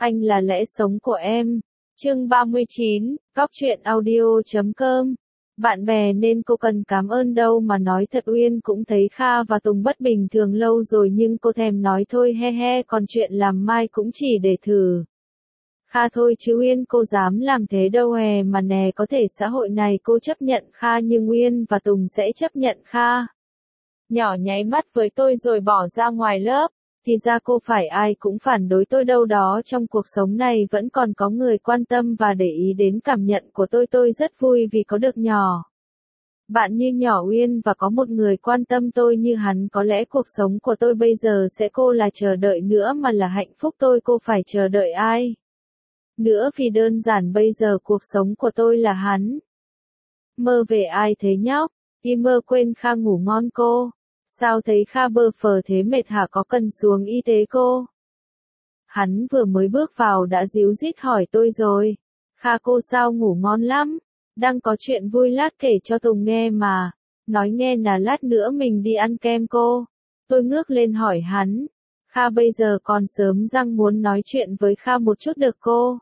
Anh là lẽ sống của em. Chương 39, Góc truyện audio.com. Bạn bè nên cô cần cảm ơn đâu mà nói thật, Uyên cũng thấy Kha và Tùng bất bình thường lâu rồi nhưng cô thèm nói thôi he he, còn chuyện làm mai cũng chỉ để thử. Kha thôi chứ Uyên cô dám làm thế đâu hè mà nè, có thể xã hội này cô chấp nhận Kha nhưng Uyên và Tùng sẽ chấp nhận Kha. Nhỏ nháy mắt với tôi rồi bỏ ra ngoài lớp. Thì ra cô phải ai cũng phản đối tôi đâu đó, trong cuộc sống này vẫn còn có người quan tâm và để ý đến cảm nhận của tôi rất vui vì có được nhỏ bạn như nhỏ Uyên và có một người quan tâm tôi như hắn. Có lẽ cuộc sống của tôi bây giờ sẽ cô là chờ đợi nữa mà là hạnh phúc, cô phải chờ đợi ai nữa vì đơn giản bây giờ cuộc sống của tôi là hắn. Mơ về ai thế nhóc? Đi mơ quên Kha ngủ ngon cô. Sao thấy Kha bơ phờ thế, mệt hả, có cần xuống y tế cô? Hắn vừa mới bước vào đã díu dít hỏi tôi rồi. Kha cô sao ngủ ngon lắm? Đang có chuyện vui lát kể cho Tùng nghe mà. Nói nghe là lát nữa mình đi ăn kem cô. Tôi ngước lên hỏi hắn. Kha bây giờ còn sớm, Giang muốn nói chuyện với Kha một chút được cô?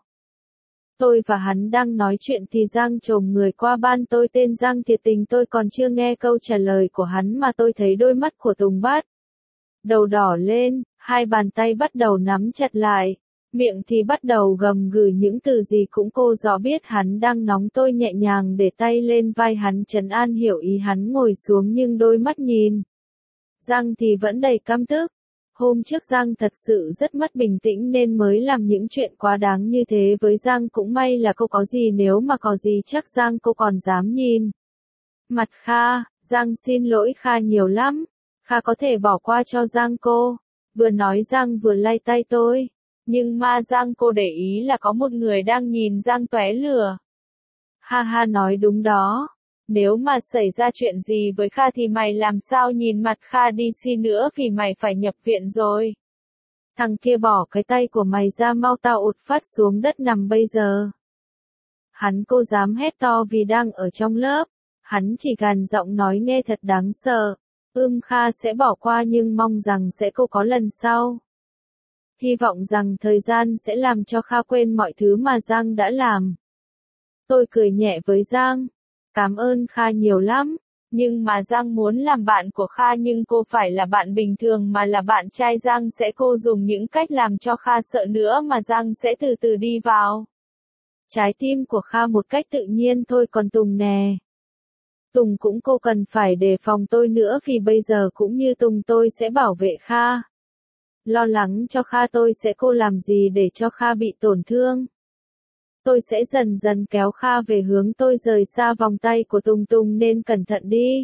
Tôi và hắn đang nói chuyện thì Giang chồm người qua ban tôi, tên Giang thiệt tình. Tôi còn chưa nghe câu trả lời của hắn mà tôi thấy đôi mắt của Tùng bắt đầu đỏ lên, hai bàn tay bắt đầu nắm chặt lại, miệng thì bắt đầu gầm gừ những từ gì cũng cô rõ biết hắn đang nóng. Tôi nhẹ nhàng để tay lên vai hắn trấn an, hiểu ý hắn ngồi xuống nhưng đôi mắt nhìn Giang thì vẫn đầy căm tức. Hôm trước Giang thật sự rất mất bình tĩnh nên mới làm những chuyện quá đáng như thế với Giang. Cũng may là cô có gì, nếu mà có gì chắc Giang cô còn dám nhìn mặt Kha. Giang xin lỗi Kha nhiều lắm. Kha có thể bỏ qua cho Giang cô. Vừa nói Giang vừa lay tay tôi. Nhưng mà Giang cô để ý là có một người đang nhìn Giang tóe lửa. Ha ha, nói đúng đó. Nếu mà xảy ra chuyện gì với Kha thì mày làm sao nhìn mặt Kha đi xin nữa vì mày phải nhập viện rồi. Thằng kia bỏ cái tay của mày ra, mau tao ụt phát xuống đất nằm bây giờ. Hắn cô dám hét to vì đang ở trong lớp. Hắn chỉ gằn giọng nói nghe thật đáng sợ. Kha sẽ bỏ qua nhưng mong rằng sẽ cô có lần sau. Hy vọng rằng thời gian sẽ làm cho Kha quên mọi thứ mà Giang đã làm. Tôi cười nhẹ với Giang. Cảm ơn Kha nhiều lắm. Nhưng mà Giang muốn làm bạn của Kha nhưng cô phải là bạn bình thường mà là bạn trai Giang. Sẽ cô dùng những cách làm cho Kha sợ nữa mà Giang sẽ từ từ đi vào trái tim của Kha một cách tự nhiên thôi. Còn Tùng nè. Tùng cũng cô cần phải đề phòng tôi nữa vì bây giờ cũng như Tùng tôi sẽ bảo vệ Kha. Lo lắng cho Kha, tôi sẽ cô làm gì để cho Kha bị tổn thương. Tôi sẽ dần dần kéo Kha về hướng tôi, rời xa vòng tay của Tùng. Tùng nên cẩn thận đi.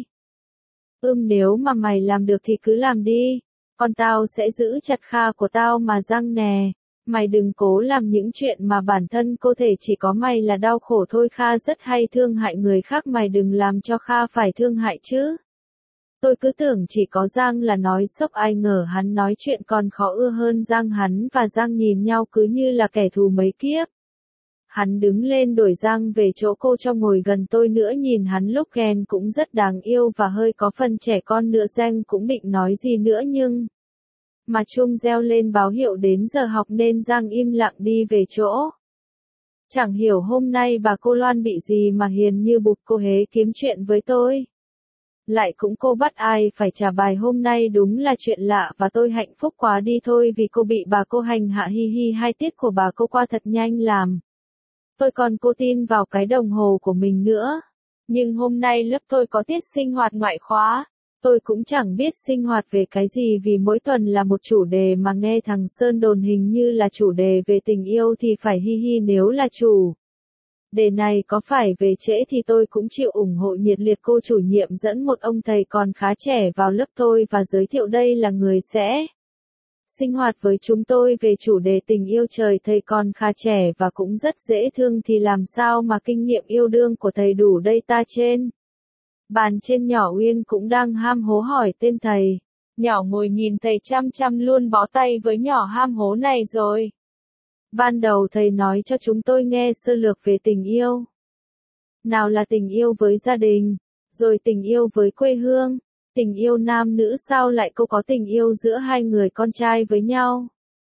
Nếu mà mày làm được thì cứ làm đi. Còn tao sẽ giữ chặt Kha của tao mà. Giang nè. Mày đừng cố làm những chuyện mà bản thân cô thể chỉ có mày là đau khổ thôi. Kha rất hay thương hại người khác, mày đừng làm cho Kha phải thương hại chứ. Tôi cứ tưởng chỉ có Giang là nói sốc, ai ngờ hắn nói chuyện còn khó ưa hơn Giang. Hắn và Giang nhìn nhau cứ như là kẻ thù mấy kiếp. Hắn đứng lên đuổi Giang về chỗ cô cho ngồi gần tôi nữa. Nhìn hắn lúc ghen cũng rất đáng yêu và hơi có phần trẻ con nữa. Giang cũng định nói gì nữa nhưng mà chuông reo lên báo hiệu đến giờ học nên Giang im lặng đi về chỗ. Chẳng hiểu hôm nay bà cô Loan bị gì mà hiền như bụt, cô hễ kiếm chuyện với tôi. Lại cũng cô bắt ai phải trả bài hôm nay, đúng là chuyện lạ và tôi hạnh phúc quá đi thôi vì cô bị bà cô hành hạ. Hi hi, 2 tiết của bà cô qua thật nhanh làm tôi còn cô tin vào cái đồng hồ của mình nữa. Nhưng hôm nay lớp tôi có tiết sinh hoạt ngoại khóa. Tôi cũng chẳng biết sinh hoạt về cái gì vì mỗi tuần là một chủ đề mà nghe thằng Sơn đồn hình như là chủ đề về tình yêu thì phải. Hi hi, nếu là chủ đề này có phải về trễ thì tôi cũng chịu ủng hộ nhiệt liệt. Cô chủ nhiệm dẫn một ông thầy còn khá trẻ vào lớp tôi và giới thiệu đây là người sẽ sinh hoạt với chúng tôi về chủ đề tình yêu. Trời, thầy còn khá trẻ và cũng rất dễ thương thì làm sao mà kinh nghiệm yêu đương của thầy đủ đây ta. Trên bàn trên nhỏ Uyên cũng đang ham hố hỏi tên thầy. Nhỏ ngồi nhìn thầy chăm chăm luôn bó tay với nhỏ ham hố này rồi. Ban đầu thầy nói cho chúng tôi nghe sơ lược về tình yêu. Nào là tình yêu với gia đình, rồi tình yêu với quê hương, tình yêu nam nữ, sao lại cô có tình yêu giữa hai người con trai với nhau.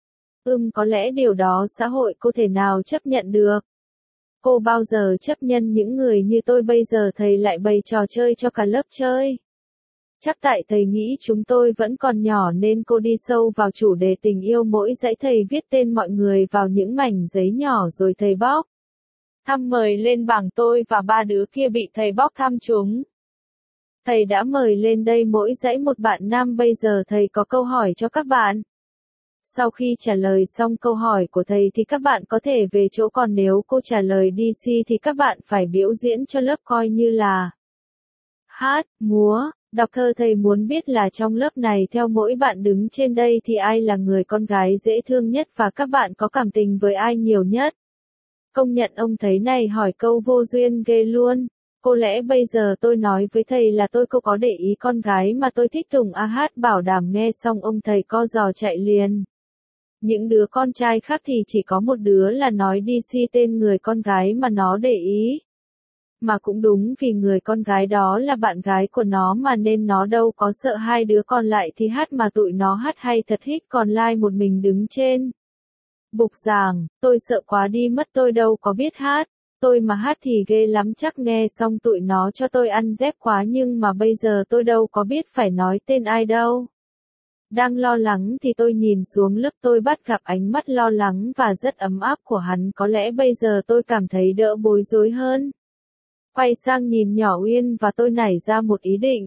Có lẽ điều đó xã hội cô thể nào chấp nhận được. Cô bao giờ chấp nhận những người như tôi bây giờ thầy lại bày trò chơi cho cả lớp chơi. Chắc tại thầy nghĩ chúng tôi vẫn còn nhỏ nên cô đi sâu vào chủ đề tình yêu mỗi dãy thầy viết tên mọi người vào những mảnh giấy nhỏ rồi thầy bóc thăm mời lên bảng tôi và ba đứa kia bị thầy bóc thăm chúng. Thầy đã mời lên đây mỗi dãy một bạn nam bây giờ thầy có câu hỏi cho các bạn. Sau khi trả lời xong câu hỏi của thầy thì các bạn có thể về chỗ còn nếu cô trả lời DC thì các bạn phải biểu diễn cho lớp coi như là hát, múa, đọc thơ thầy muốn biết là trong lớp này theo mỗi bạn đứng trên đây thì ai là người con gái dễ thương nhất và các bạn có cảm tình với ai nhiều nhất. Công nhận ông thấy này hỏi câu vô duyên ghê luôn. Có lẽ bây giờ tôi nói với thầy là cô có để ý con gái mà tôi thích Tùng hát bảo đảm nghe xong ông thầy co giò chạy liền. Những đứa con trai khác thì chỉ có một đứa là nói DC tên người con gái mà nó để ý. Mà cũng đúng vì người con gái đó là bạn gái của nó mà nên nó đâu có sợ hai đứa còn lại thì hát mà tụi nó hát hay thật hít còn lai một mình đứng trên bục giảng, tôi sợ quá đi mất tôi đâu có biết hát. Tôi mà hát thì ghê lắm chắc nghe xong tụi nó cho tôi ăn dép quá nhưng mà bây giờ tôi đâu có biết phải nói tên ai đâu. Đang lo lắng thì tôi nhìn xuống lớp tôi bắt gặp ánh mắt lo lắng và rất ấm áp của hắn có lẽ bây giờ tôi cảm thấy đỡ bối rối hơn. Quay sang nhìn nhỏ Uyên và tôi nảy ra một ý định.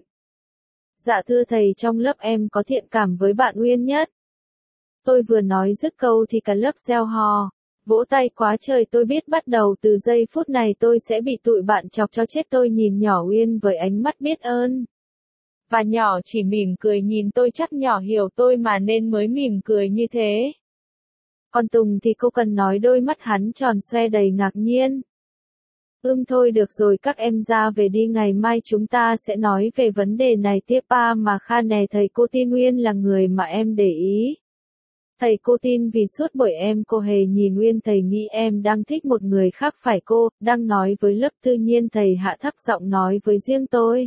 Dạ thưa thầy trong lớp em có thiện cảm với bạn Uyên nhất. Tôi vừa nói dứt câu thì cả lớp reo hò. Vỗ tay quá trời tôi biết bắt đầu từ giây phút này tôi sẽ bị tụi bạn chọc cho chết tôi nhìn nhỏ Uyên với ánh mắt biết ơn. Và nhỏ chỉ mỉm cười nhìn tôi chắc nhỏ hiểu tôi mà nên mới mỉm cười như thế. Còn Tùng thì cô cần nói đôi mắt hắn tròn xoe đầy ngạc nhiên. Thôi được rồi các em ra về đi ngày mai chúng ta sẽ nói về vấn đề này tiếp mà Kha nè thầy cô tin Uyên là người mà em để ý. Thầy cô tin vì suốt buổi em cô hề nhìn Uyên thầy nghĩ em đang thích một người khác phải cô, đang nói với lớp tự nhiên thầy hạ thấp giọng nói với riêng tôi.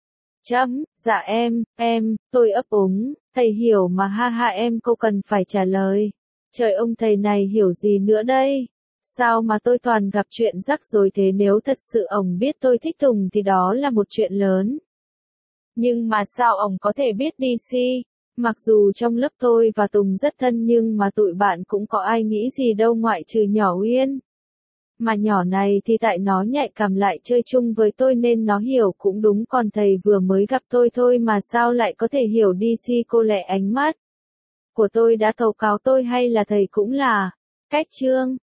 Dạ em, tôi ấp úng, thầy hiểu mà ha ha em cô cần phải trả lời. Trời ông thầy này hiểu gì nữa đây? Sao mà tôi toàn gặp chuyện rắc rối thế nếu thật sự ổng biết tôi thích Tùng thì đó là một chuyện lớn. Nhưng mà sao ổng có thể biết DC? Mặc dù trong lớp tôi và Tùng rất thân nhưng mà tụi bạn cũng có ai nghĩ gì đâu ngoại trừ nhỏ Uyên. Mà nhỏ này thì tại nó nhạy cảm lại chơi chung với tôi nên nó hiểu cũng đúng còn thầy vừa mới gặp tôi thôi mà sao lại có thể hiểu DC cô lẹ ánh mắt của tôi đã tố cáo tôi hay là thầy cũng là cách chương.